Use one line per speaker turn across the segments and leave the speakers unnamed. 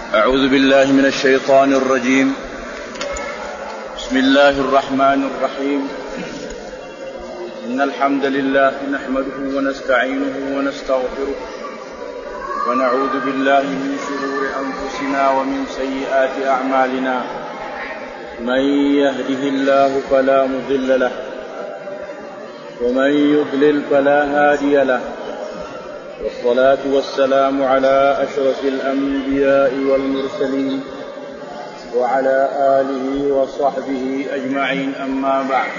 أعوذ بالله من الشيطان الرجيم. بسم الله الرحمن الرحيم. إن الحمد لله نحمده ونستعينه ونستغفره ونعوذ بالله من شرور أنفسنا ومن سيئات أعمالنا. من يهده الله فلا مضل له ومن يضلل فلا هادي له، والصلاة والسلام على أشرف الأنبياء والمرسلين وعلى آله وصحبه أجمعين، أما بعد.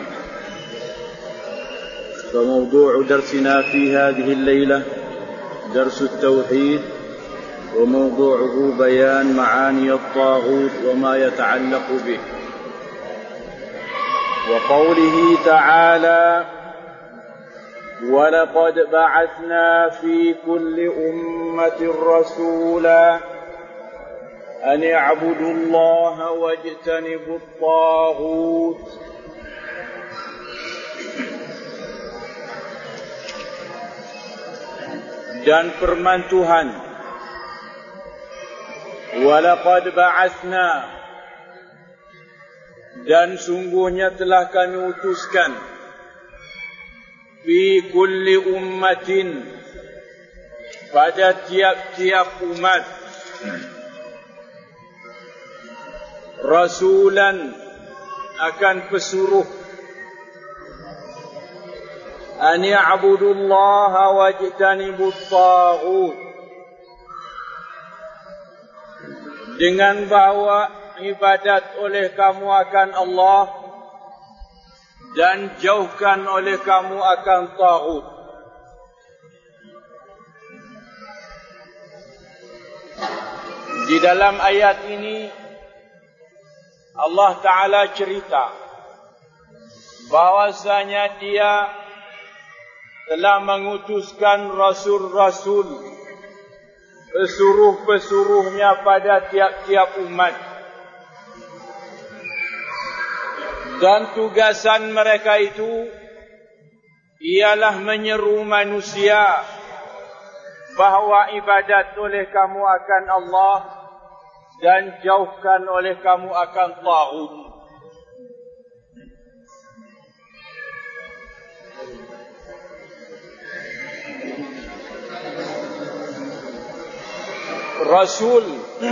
فموضوع درسنا في هذه الليلة درس التوحيد، وموضوعه بيان معاني الطاغوت وما يتعلق به. وقوله تعالى: ولقد بعثنا في كل أمة رسولا أن اعبدوا الله واجتنبوا الطاغوت. Dan firman Tuhan, walaqad ba'atsna, dan sungguhnya telah kami utuskan, fi kulli ummatin, pada tiap-tiap umat, rasulan, akan pesuruh, an ya'budullaha wajtanibut taghut, dengan bahawa ibadat oleh kamu akan Allah dan jauhkan oleh kamu akan taghut. Di dalam ayat ini Allah Ta'ala cerita bahwasanya Dia telah mengutuskan rasul-rasul, pesuruh-pesuruhnya pada tiap-tiap umat. Dan tugasan mereka itu ialah menyeru manusia bahawa ibadat oleh kamu akan Allah dan jauhkan oleh kamu akan taghut. Rasul,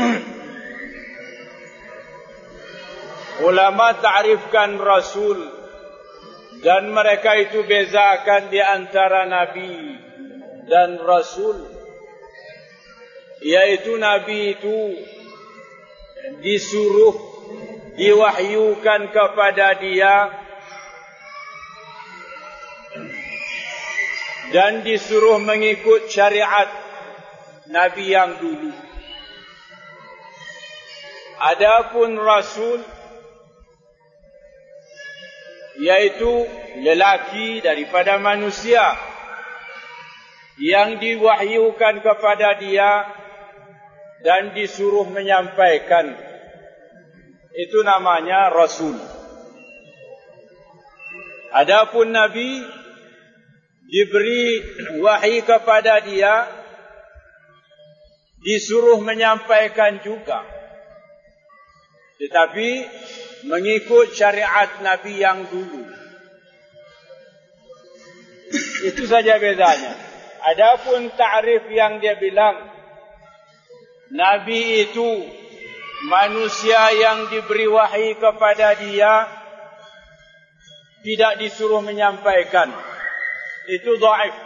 ulama ta'rifkan Rasul, dan mereka itu bezakan di antara Nabi dan Rasul. Yaitu Nabi itu disuruh, diwahyukan kepada dia, dan disuruh mengikut syariat Nabi yang dulu. Adapun Rasul, yaitu lelaki daripada manusia yang diwahyukan kepada dia dan disuruh menyampaikan, itu namanya Rasul. Adapun Nabi diberi wahyu kepada dia, disuruh menyampaikan juga, tetapi mengikut syariat Nabi yang dulu. Itu saja bezanya. Adapun ta'rif yang dia bilang, Nabi itu manusia yang diberi wahyu kepada dia, tidak disuruh menyampaikan, itu dhaif.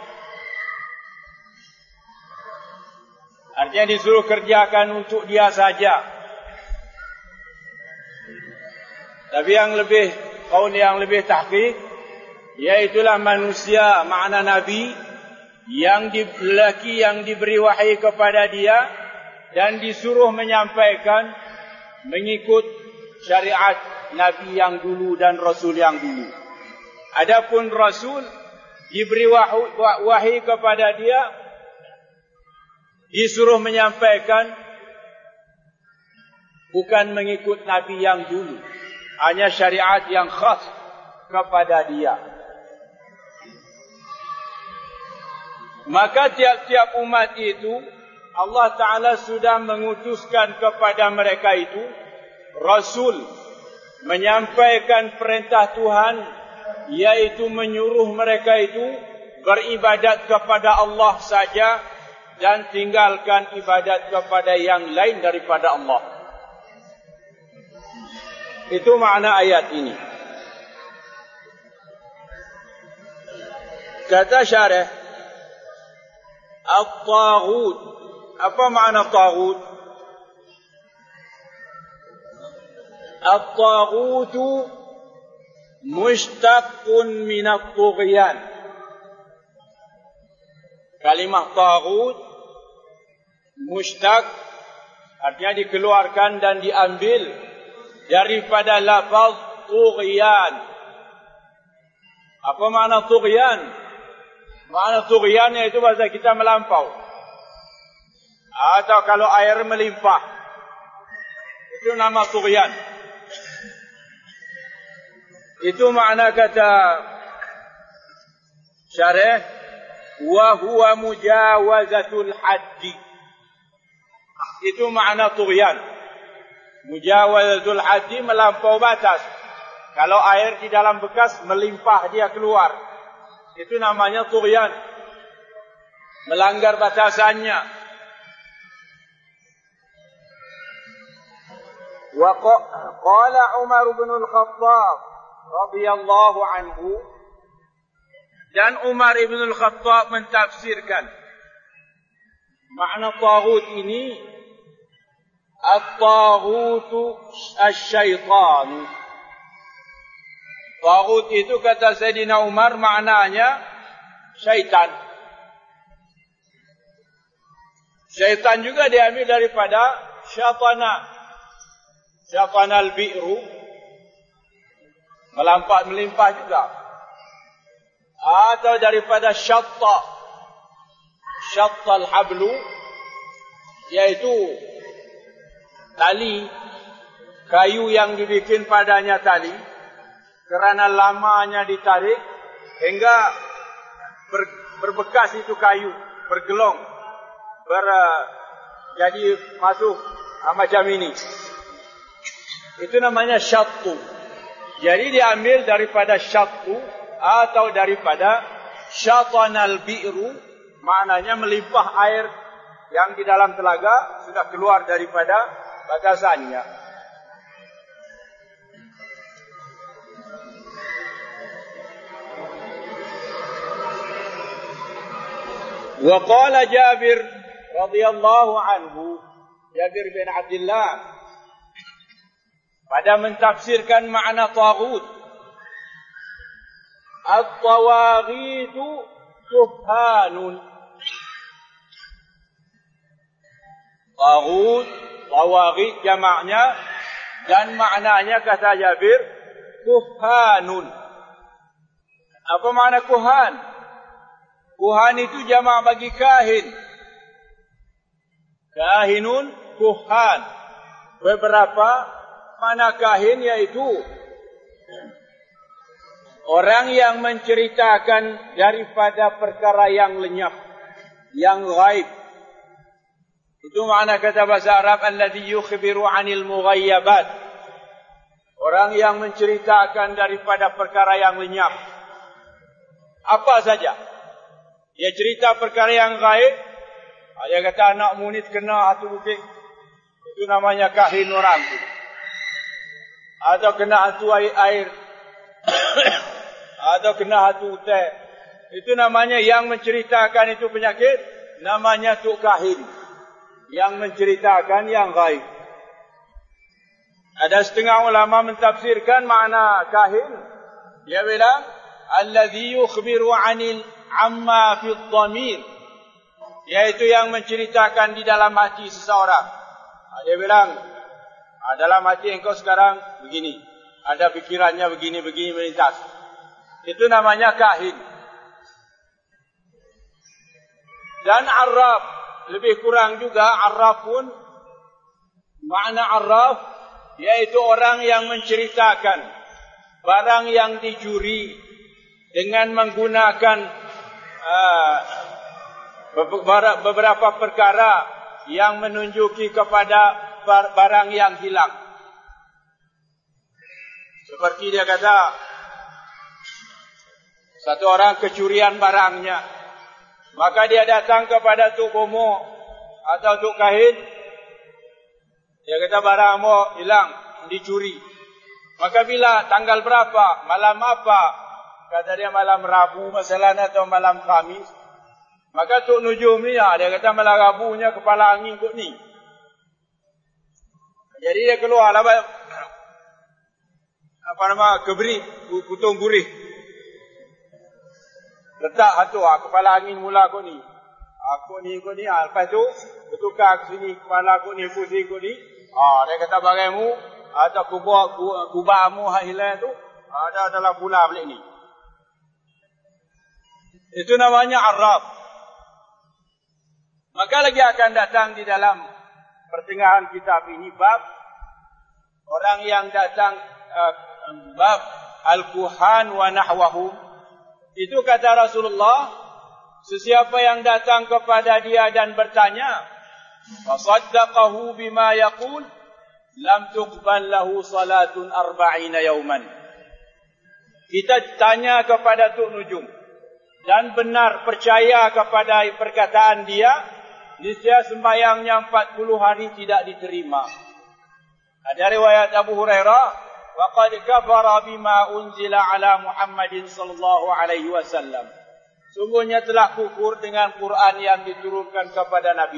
Artinya disuruh kerjakan untuk dia saja. Tapi kaul yang lebih tahqiq, iaitulah manusia, makna Nabi yang lelaki yang diberi wahyu kepada dia dan disuruh menyampaikan mengikut syariat Nabi yang dulu dan Rasul yang dulu. Adapun Rasul diberi wahyu kepada dia, disuruh menyampaikan bukan mengikut Nabi yang dulu, hanya syariat yang khas kepada dia. Maka tiap-tiap umat itu Allah Ta'ala sudah mengutuskan kepada mereka itu Rasul, menyampaikan perintah Tuhan, yaitu menyuruh mereka itu beribadat kepada Allah saja dan tinggalkan ibadat kepada yang lain daripada Allah. Itu makna ayat ini. Kata syarah, at-taghut. Apa makna taghut? At-taghutu mushtaqqun min at-tughyan. Kalimah taghut mushtaq artinya dikeluarkan dan diambil daripada lafaz tughyan. Apa makna tughyan? Makna tughyan iaitu bahasa kita melampau. Atau kalau air melimpah, itu nama tughyan. Itu makna kata syarih, wa huwa mujawazatul haddi. Itu makna tughyan. Mujawazatul haddi, melampau batas. Kalau air di dalam bekas melimpah dia keluar, itu namanya tughyan, melanggar batasannya. Wa qala Umar bin Al-Khattab radhiyallahu anhu, dan Umar bin Al-Khattab mentafsirkan makna taghut ini, at-taghutu asy-syaitan. Taghut itu kata Sayyidina Umar maknanya syaitan. Syaitan juga diambil daripada syatana. Syatana al-bi'ru, melimpah juga. Atau daripada syatta al-hablu, yaitu tali, kayu yang dibikin padanya tali, kerana lamanya ditarik hingga berbekas itu kayu, bergelong, jadi masuk macam ini. Itu namanya syattu. Jadi diambil daripada syattu atau daripada syatanal bi'ru, maknanya melimpah air yang di dalam telaga sudah keluar daripada batasannya. Wa qala Jabir radhiyallahu anhu, Jabir bin Abdullah, pada mentafsirkan makna taghut, at-tawaghitu subhanun. Taghut, tawaghit jamaknya, dan maknanya kata Jabir kuhanun. Apa makna kuhan? Kuhan itu jamak bagi kahin. Kahinun, kuhan. Beberapa mana kahin, yaitu orang yang menceritakan daripada perkara yang lenyap, yang ghaib. Itu makna kata bahasa Arab alladhi yukhbiru 'anil mughayyabat. Orang yang menceritakan daripada perkara yang lenyap. Apa saja. Dia cerita perkara yang ghaib. Dia kata anak munit kena hatu bukit. Itu namanya kahin orang itu. Atau kena hatu air. Atau kena hatu teh. Itu namanya yang menceritakan itu penyakit. Namanya tu kahin. Yang menceritakan yang ghaib. Ada setengah ulama mentafsirkan makna kahin. Dia bilang, alladhi yukhbiru 'anil amma fi dhamir, yaitu yang menceritakan di dalam hati seseorang. Dia bilang, dalam hati engkau sekarang begini, ada pikirannya begini-begini melintas. Itu namanya kahin. Dan arraf, lebih kurang juga arraf pun, makna arraf, yaitu orang yang menceritakan barang yang dicuri dengan menggunakan beberapa perkara yang menunjuki kepada barang yang hilang. Seperti dia kata, satu orang kecurian barangnya, maka dia datang kepada Tuk Bomo atau Tuk Kahin. Dia kata barangmu hilang, dicuri. Maka bila tanggal berapa, malam apa? Kata dia malam Rabu masalahnya atau malam Khamis. Maka Tuk Nujum ni, dia kata malam Rabunya kepala angin kot ni. Jadi dia keluar lah keberi, putung gurih. Letak satu, kepala angin mula kot ni. Kot ni. Lepas tu, bertukar ke sini, kepala kot ni, pusing kot ni. Dia kata barangmu, atau kubamu hilang tu, ada dalam pula balik ni. Itu namanya Arab. Maka lagi akan datang di dalam pertengahan kitab ini bab orang yang datang, bab Al-Kuhan wa nahwahum. Itu kata Rasulullah, sesiapa yang datang kepada dia dan bertanya, fasaddaqahu bima yaqul, lam tuqbal lahu salatun 40 yawman. Kita tanya kepada Tuk Nujum dan benar percaya kepada perkataan dia, niscaya sembahyangnya 40 hari tidak diterima. Ada riwayat Abu Hurairah, وَقَدْ كَفَرَ بِمَا أُنْزِلَ عَلَى مُحَمَّدٍ صَلَّى اللَّهُ عَلَيْهِ وَسَلَّمَ. Sungguhnya telah kufur dengan Quran yang diturunkan kepada Nabi.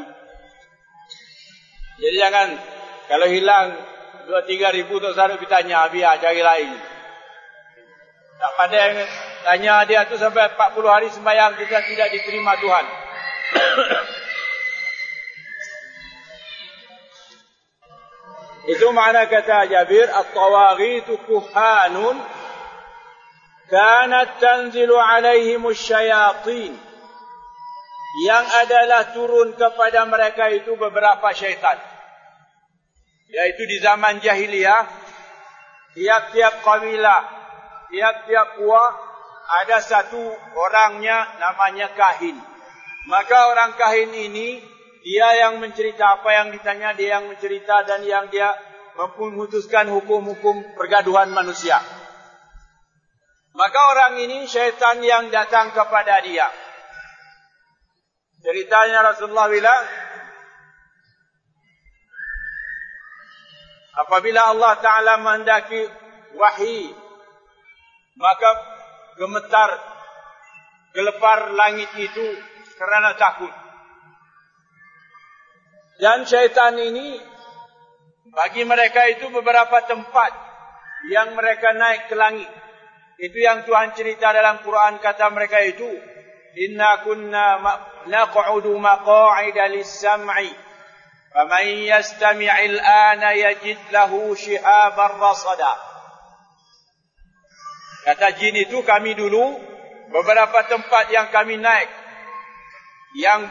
Jadi jangan, kalau hilang 2-3 ribu tak usah bertanya, biar cari lain. Tak pandai tanya dia tu sampai 40 hari sembahyang kita tidak diterima Tuhan. Itu makna kata Jabir, at-tawaghitu kuhanun kanat tanzilu alaihimus syayatin. Yang adalah turun kepada mereka itu beberapa syaitan. Yaitu di zaman jahiliyah, tiap-tiap kabilah, tiap-tiap puak ada satu orangnya namanya kahin. Maka orang kahin ini, dia yang mencerita apa yang ditanya, dia yang mencerita dan yang dia memutuskan hukum-hukum pergaduhan manusia. Maka orang ini syaitan yang datang kepada dia. Ceritanya Rasulullah bilang, apabila Allah Ta'ala menghendaki wahyi, maka gelepar langit itu kerana takut. Dan syaitan ini, bagi mereka itu beberapa tempat yang mereka naik ke langit. Itu yang Tuhan cerita dalam Quran, kata mereka itu, inna kunna naq'udu maqa'ida lis-sam'i faman yastami'il ana yajid lahu shihaban rasada. Kata jin itu, kami dulu beberapa tempat yang kami naik, yang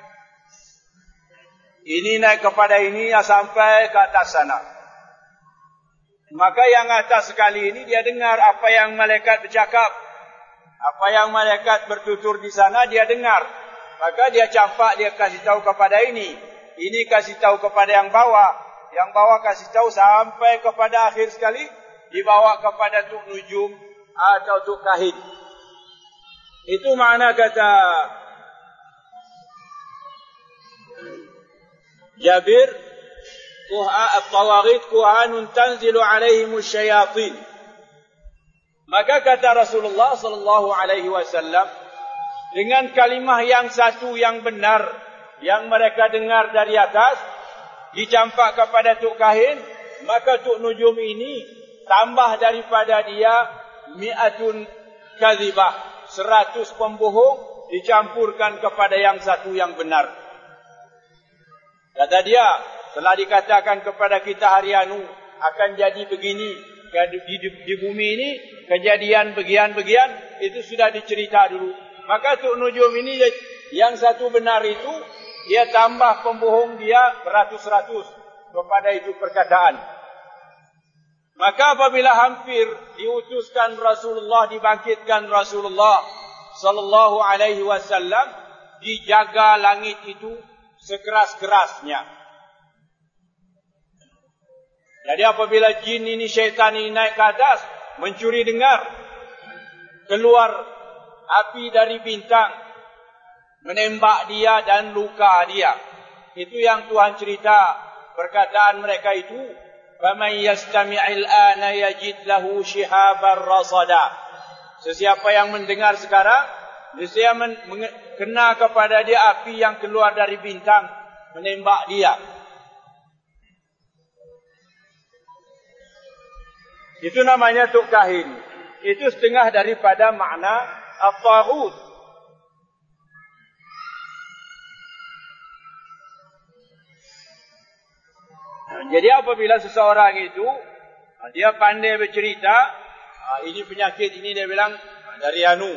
ini naik kepada ini sampai ke atas sana. Maka yang atas sekali ini dia dengar apa yang malaikat bercakap, apa yang malaikat bertutur di sana dia dengar. Maka dia campak, dia kasih tahu kepada ini kasih tahu kepada yang bawah kasih tahu sampai kepada akhir sekali dibawa kepada Tuk Nujum atau Tuk Kahin. Itu makna kata Jabir, at-tawaghit kuhanun tanzilu alaihimus syayatin. Maka kata Rasulullah sallallahu alaihi wasallam, dengan kalimah yang satu yang benar yang mereka dengar dari atas dicampak kepada Tuk Kahin, maka Tuk Nujum ini tambah daripada dia mi'atun kadzibah, 100 pembohong dicampurkan kepada yang satu yang benar. Kata dia, telah dikatakan kepada kita hari anu akan jadi begini di bumi ini, kejadian bagian-bagian itu sudah dicerita dulu. Maka Tuk Nujum ini yang satu benar itu, dia tambah pembohong dia beratus-ratus kepada itu perkataan. Maka apabila hampir diutuskan Rasulullah, dibangkitkan Rasulullah sallallahu alaihi wasallam, dijaga langit itu sekeras-kerasnya. Jadi apabila jin ini, syaitan ini naik ke atas, mencuri dengar, keluar api dari bintang, menembak dia dan luka dia. Itu yang Tuhan cerita perkataan mereka itu. فَمَنْ يَسْتَمِعِ الْآنَ يَجِدْ لَهُ شِهَابًا رَصَدًا. Sesiapa yang mendengar sekarang, dia kena kepada dia api yang keluar dari bintang, menembak dia. Itu namanya tuk kahin. Itu setengah daripada makna at-taghut. Jadi apabila seseorang itu dia pandai bercerita, ini penyakit ini dia bilang dari anu,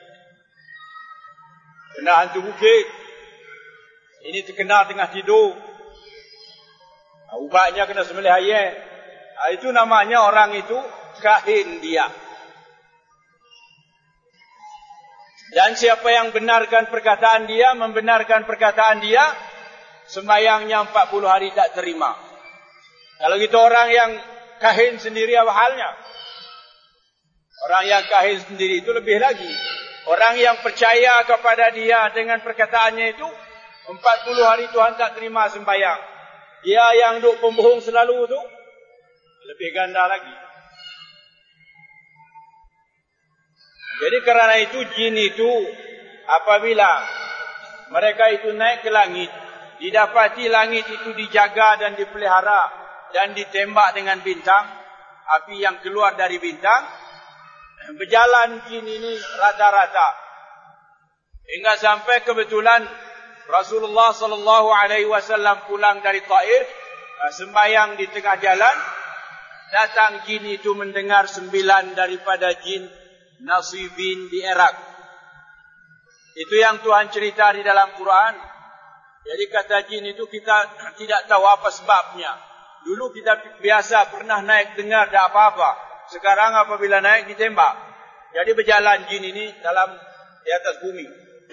kena hantu bukit, ini terkena tengah tidur, ubatnya kena sembelih ayam. Itu namanya orang itu kahin dia. Dan siapa yang benarkan perkataan dia, membenarkan perkataan dia, sembahyangnya 40 hari tak terima. Kalau gitu orang yang kahin sendiri apa halnya? Orang yang kahin sendiri itu lebih lagi. Orang yang percaya kepada dia dengan perkataannya itu, 40 hari Tuhan tak terima sembahyang. Dia yang duk pembohong selalu tu, lebih ganda lagi. Jadi kerana itu jin itu, apabila mereka itu naik ke langit, didapati langit itu dijaga dan dipelihara, dan ditembak dengan bintang, api yang keluar dari bintang, berjalan jin ini rata-rata. Hingga sampai kebetulan Rasulullah SAW pulang dari Taif, sembahyang di tengah jalan, datang jin itu mendengar 9 daripada jin nasibin di Iraq. Itu yang Tuhan cerita di dalam Quran. Jadi kata jin itu kita tidak tahu apa sebabnya. Dulu kita biasa pernah naik dengar tak apa-apa. Sekarang apabila naik ditembak. Jadi berjalan jin ini di atas bumi.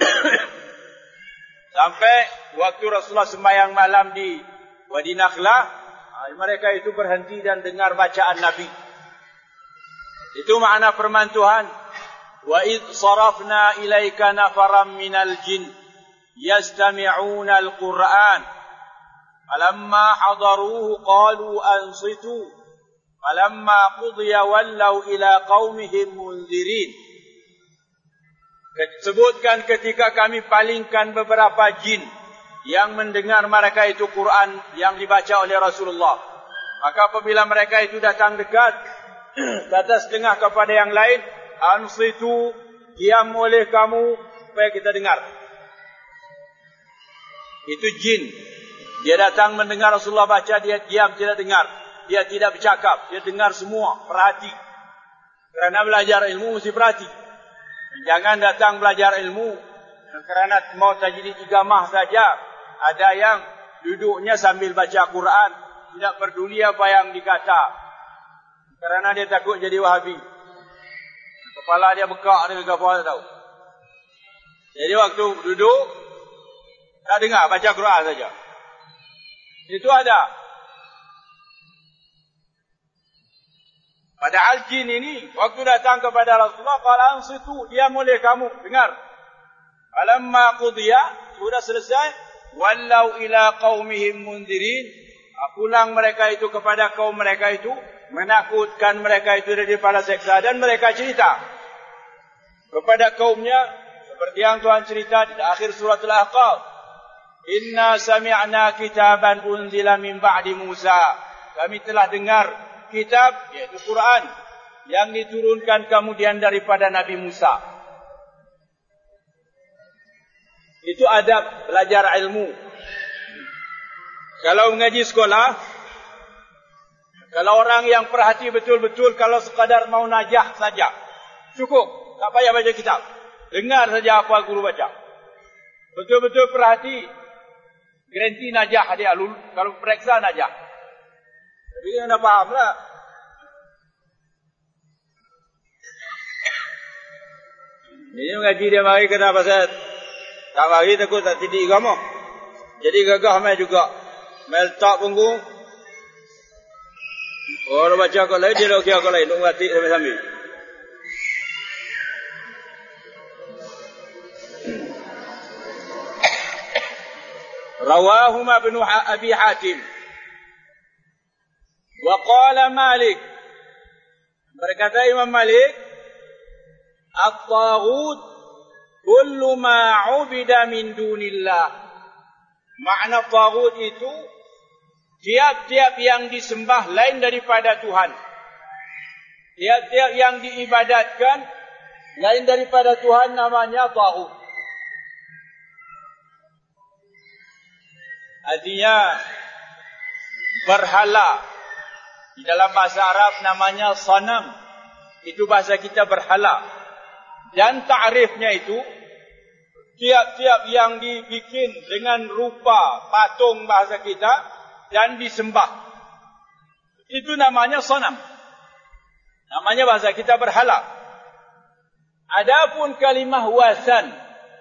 Sampai waktu Rasulullah sembahyang malam di Wadi Nakhlah, mereka itu berhenti dan dengar bacaan Nabi. Itu makna firman Tuhan. Wa id sarafna ilaika nafaram minal jin yastami'una al-Qur'an. فَلَمَّا حَضَرُوهُ قَالُوا أَنصِتُوا فَلَمَّا قُضِيَ وَلَّوْا إِلَى قَوْمِهِمْ مُنذِرِينَ. Sebutkan ketika kami palingkan beberapa jin yang mendengar mereka itu Quran yang dibaca oleh Rasulullah. Maka apabila mereka itu datang dekat, kata setengah kepada yang lain, ansitu, diam oleh kamu supaya kita dengar. Itu jin. Dia datang mendengar Rasulullah baca, dia diam, tidak dengar. Dia tidak bercakap, dia dengar semua, perhati. Kerana belajar ilmu mesti perhati. Jangan datang belajar ilmu kerana mau tajwid igamah saja. Ada yang duduknya sambil baca Quran, tidak peduli apa yang dikata. Kerana dia takut jadi Wahabi. Kepala dia bekak dengan apa tahu. Jadi waktu duduk tak dengar, baca Quran saja. Itu ada. Padahal jin ini waktu datang kepada Rasulullah, qala ansitu, dia boleh kamu dengar. Falamma qudiya, sudah selesai, wallau ila qaumihim mundirin, pulang mereka itu kepada kaum mereka itu, menakutkan mereka itu daripada seksa, dan mereka cerita kepada kaumnya seperti yang Tuhan cerita di akhir surat Al-Ahqaf. Inna sami'na kitaban unzila min ba'di Musa. Kami telah dengar kitab, yaitu Quran, yang diturunkan kemudian daripada Nabi Musa. Itu adab belajar ilmu. Kalau mengaji sekolah, kalau orang yang perhati betul-betul, kalau sekadar mau najah saja, cukup, tak payah baca kitab. Dengar saja apa guru baca. Betul-betul perhati. Garanti najah dia, kalau periksa najah. Jadi anda faham lah. Ini mengaji dia mari kena pasal tak mari takut tak tidik kamu. Jadi gagah mai juga. Mai letak punggung. Orang baca kat lain, dia okey kat lain. Duk batik sambil-sambil. Rawahuma ibn Abi Hatim. Wa qala Malik. Berkata Imam Malik, at-taghut kullu ma 'ubida min dunillah. Makna taghut itu tiap-tiap yang disembah lain daripada Tuhan. Tiap-tiap yang diibadatkan lain daripada Tuhan namanya taghut. Artinya berhala. Di dalam bahasa Arab namanya sanam. Itu bahasa kita berhala. Dan ta'rifnya itu tiap-tiap yang dibikin dengan rupa patung bahasa kita dan disembah. Itu namanya sanam. Namanya bahasa kita berhala. Adapun kalimah wasan.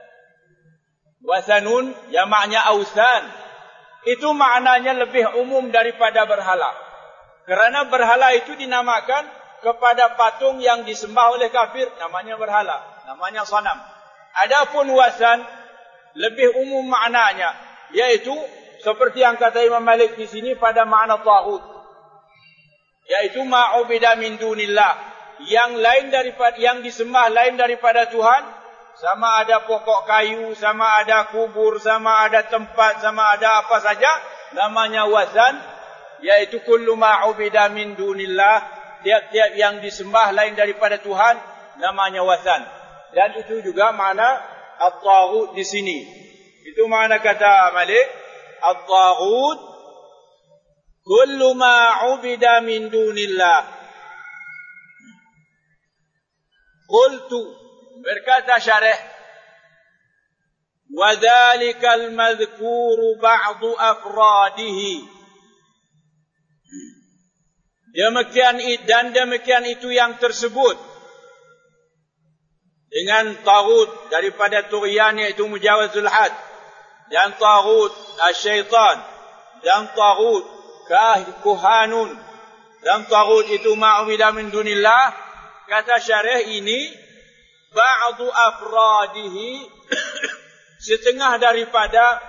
Wasanun yang maknanya ausan. Itu maknanya lebih umum daripada berhala. Kerana berhala itu dinamakan kepada patung yang disembah oleh kafir. Namanya berhala. Namanya sanam. Adapun wasan lebih umum maknanya. Yaitu seperti yang kata Imam Malik di sini pada makna taghut. Yaitu ma'ubida min dunillah. Yang disembah lain daripada Tuhan. Sama ada pokok kayu, sama ada kubur, sama ada tempat, sama ada apa saja. Namanya wasan. Yaitu kullu ma'ubida min dunillah. Tiap-tiap yang disembah lain daripada Tuhan. Namanya wasan. Dan itu juga makna at-taghut di sini. Itu makna kata Malik. At-taghut kullu ma'ubida min dunillah. Qultu. Berkata syarih. Wa dhalikal madhkuru ba'du afradihi. Demikian itu yang tersebut dengan taghut daripada tughyan iaitu mujawazul had, dan taghut asyaitan, dan taghut kuhanun, dan taghut itu ma'ubida min dunillah. Kata syarih ini ba'du afradihi, setengah daripada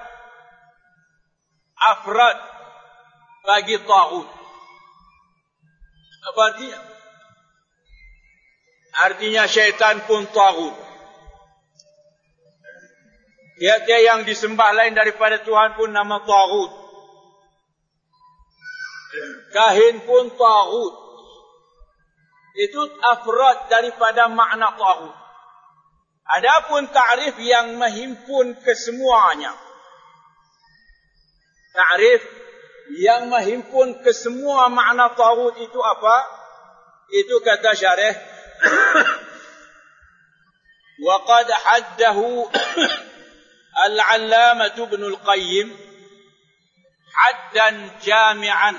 afrad bagi taghut. Apa artinya? Artinya syaitan pun taghut. Tiap-tiap yang disembah lain daripada Tuhan pun nama taghut. Kahin pun taghut. Itu afrad daripada makna taghut. Adapun ta'rif yang menghimpun kesemuanya. Ta'rif yang menghimpun kesemua makna taghut itu apa? Itu kata syarih. Wa qad haddahu al-'allamah Ibn al-Qayyim haddan jami'an.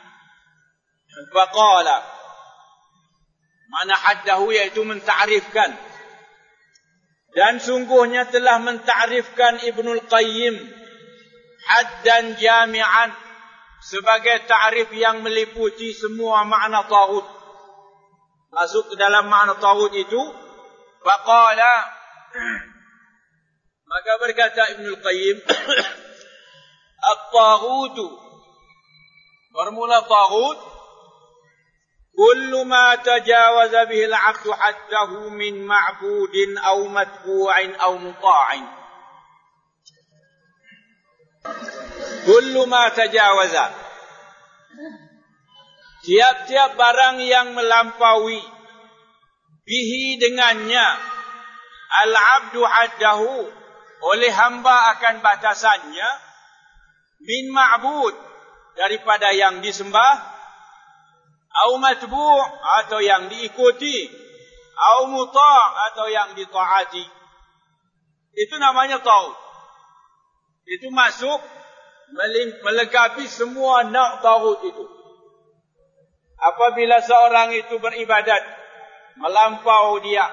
Faqala. Makna haddahu iaitu menta'rifkan. Dan sungguhnya telah menta'rifkan Ibn al-Qayyim haddan jami'an sebagai ta'rif yang meliputi semua makna taghut. Masuk ke dalam makna taghut itu. Faqala. Maka berkata Ibn al-Qayyim. At-taghutu. Formula taghut. Kullu ma tajawaza bihi al-'abdu haddahu min ma'budin aw matbu'in aw muta'in. Kullu ma tajawaza. Tiap-tiap barang yang melampaui bihi dengannya al-'abdu haddahu oleh hamba akan batasannya min ma'bud daripada yang disembah, au matbu' atau yang diikuti, au muta' atau yang ditaati. Itu namanya taghut. Itu masuk melengkapi semua nak taghut itu. Apabila seorang itu beribadat melampau dia,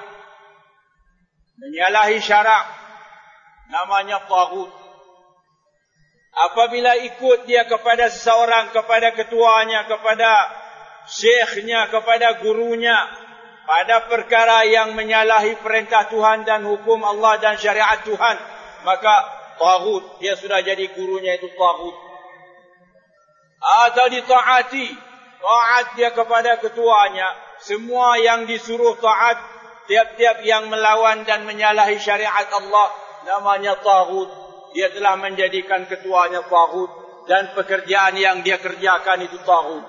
menyalahi syarak, namanya taghut. Apabila ikut dia kepada seseorang, kepada ketuanya, kepada syekhnya, kepada gurunya, pada perkara yang menyalahi perintah Tuhan dan hukum Allah dan syariat Tuhan, maka taghut, dia sudah jadi gurunya itu taghut. Atau ditaati, taat dia kepada ketuanya, semua yang disuruh taat, tiap-tiap yang melawan dan menyalahi syariat Allah namanya taghut. Dia telah menjadikan ketuanya taghut dan pekerjaan yang dia kerjakan itu taghut.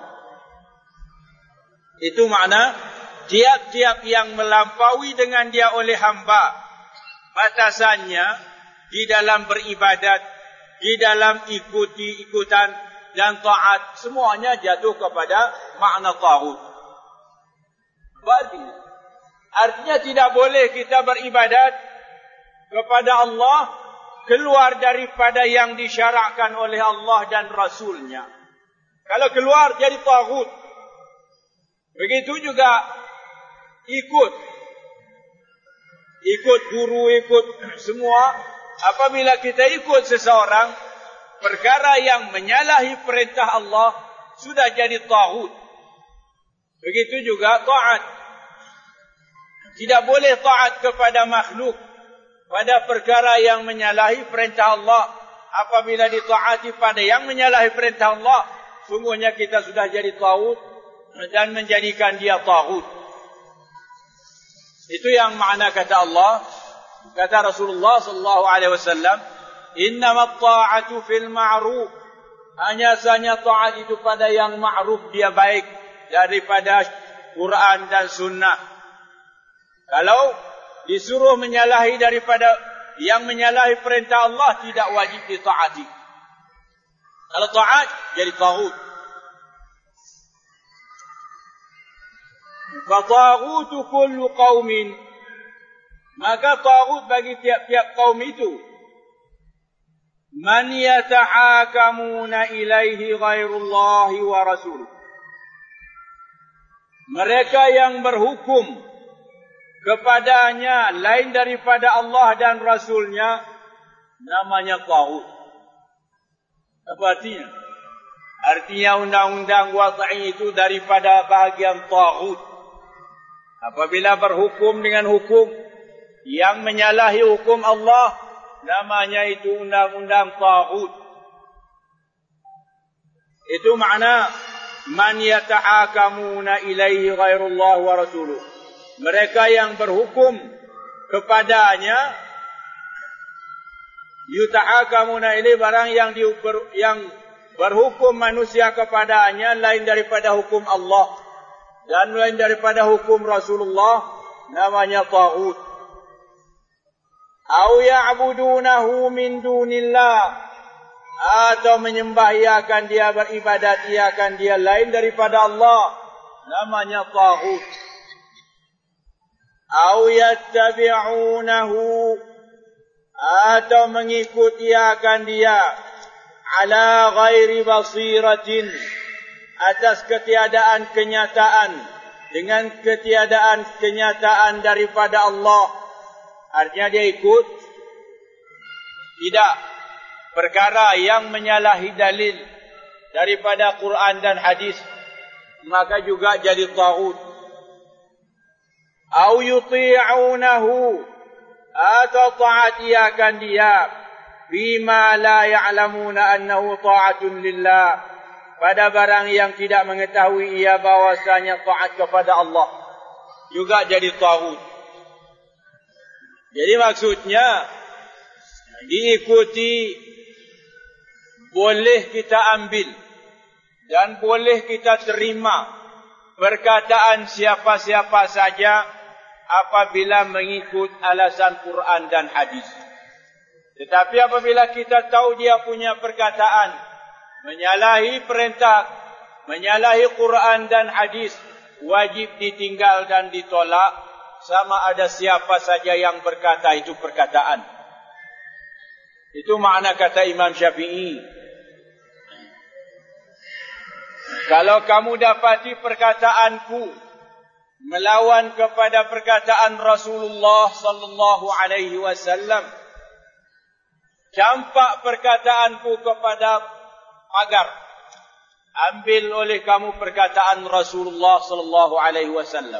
Itu makna tiap-tiap yang melampaui dengan dia oleh hamba batasannya di dalam beribadat, di dalam ikuti-ikutan dan taat, semuanya jatuh kepada makna taghut. Artinya tidak boleh kita beribadat kepada Allah keluar daripada yang disyarakkan oleh Allah dan Rasulnya. Kalau keluar jadi taghut. Begitu juga ikut guru, ikut semua. Apabila kita ikut seseorang, perkara yang menyalahi perintah Allah sudah jadi taghut. Begitu juga taat. Tidak boleh taat kepada makhluk pada perkara yang menyalahi perintah Allah. Apabila ditaati pada yang menyalahi perintah Allah, sungguhnya kita sudah jadi taghut dan menjadikan dia taghut. Itu yang makna kata Allah, kata Rasulullah sallallahu alaihi wasallam, innamat ta'atu fil ma'ruf. Hanya saja taat itu pada yang ma'ruf, dia baik daripada Quran dan sunnah. Kalau disuruh menyalahi daripada yang menyalahi perintah Allah, tidak wajib ditaati. Kalau taat jadi taghut. Fataghutu kullu qaumin, maka taghut bagi tiap-tiap kaum itu man yatahakamuna ilaihi ghairullahi wa rasuluh, mereka yang berhukum kepadanya lain daripada Allah dan Rasulnya, namanya taghut. Apa artinya? Artinya undang-undang wad'i itu daripada bahagian taghut. Apabila berhukum dengan hukum yang menyalahi hukum Allah, namanya itu undang-undang taghut. Itu makna man yatahakamuna ilaihi ghairullah wa rasuluh. Mereka yang berhukum kepadanya, yutahakamuna ilaihi, barang yang berhukum manusia kepadanya lain daripada hukum Allah dan lain daripada hukum Rasulullah, namanya taghut. Au ya'budunahu min dunillah, atau menyembah iakan dia, beribadat iakan dia lain daripada Allah, namanya taghut. Au yattabi'unahu, atau mengikuti iakan dia ala ghairi basiratin, atas ketiadaan kenyataan, dengan ketiadaan kenyataan daripada Allah. Artinya dia ikut tidak perkara yang menyalahi dalil daripada Quran dan hadis, maka juga jadi taghut. Au yuti'unahu, atau taat iakan dia bima la ya'lamuna annahu ta'atun lillah, pada barang yang tidak mengetahui ia bahwasanya taat kepada Allah, juga jadi taghut. Jadi maksudnya diikuti boleh kita ambil dan boleh kita terima perkataan siapa-siapa saja apabila mengikut alasan Quran dan hadis. Tetapi apabila kita tahu dia punya perkataan menyalahi perintah, menyalahi Quran dan hadis, wajib ditinggal dan ditolak, sama ada siapa saja yang berkata itu perkataan. Itu makna kata Imam Syafi'i. Kalau kamu dapati perkataanku melawan kepada perkataan Rasulullah sallallahu alaihi wasallam, campak perkataanku kepada pagar. Ambil oleh kamu perkataan Rasulullah sallallahu alaihi wasallam.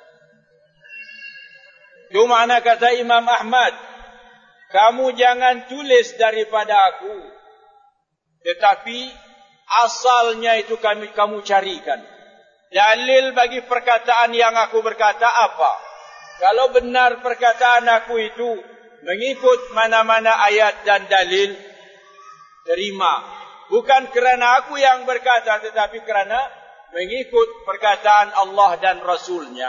Itu makna kata Imam Ahmad, kamu jangan tulis daripada aku, tetapi asalnya itu kamu carikan. Dalil bagi perkataan yang aku berkata apa? Kalau benar perkataan aku itu mengikut mana-mana ayat dan dalil, terima. Bukan kerana aku yang berkata, tetapi kerana mengikut perkataan Allah dan Rasulnya.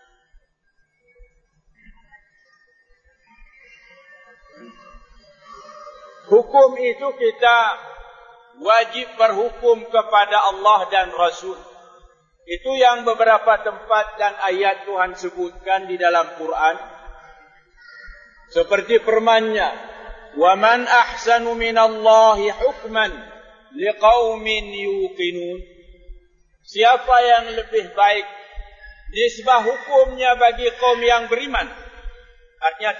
Hukum itu kita wajib berhukum kepada Allah dan Rasul. Itu yang beberapa tempat dan ayat Tuhan sebutkan di dalam Quran. Seperti firman-Nya, وَمَنْ أَحْسَنُ مِنَ اللَّهِ حُكْمًا liqaumin yuqinun. Siapa yang lebih baik nisbah hukumnya bagi kaum yang beriman? Artinya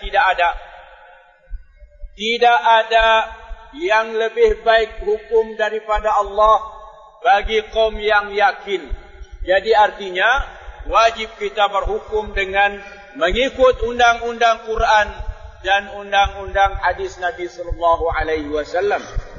tidak ada yang lebih baik hukum daripada Allah bagi kaum yang yakin. Jadi artinya wajib kita berhukum dengan mengikut undang-undang Quran dan undang-undang hadis Nabi sallallahu alaihi wasallam.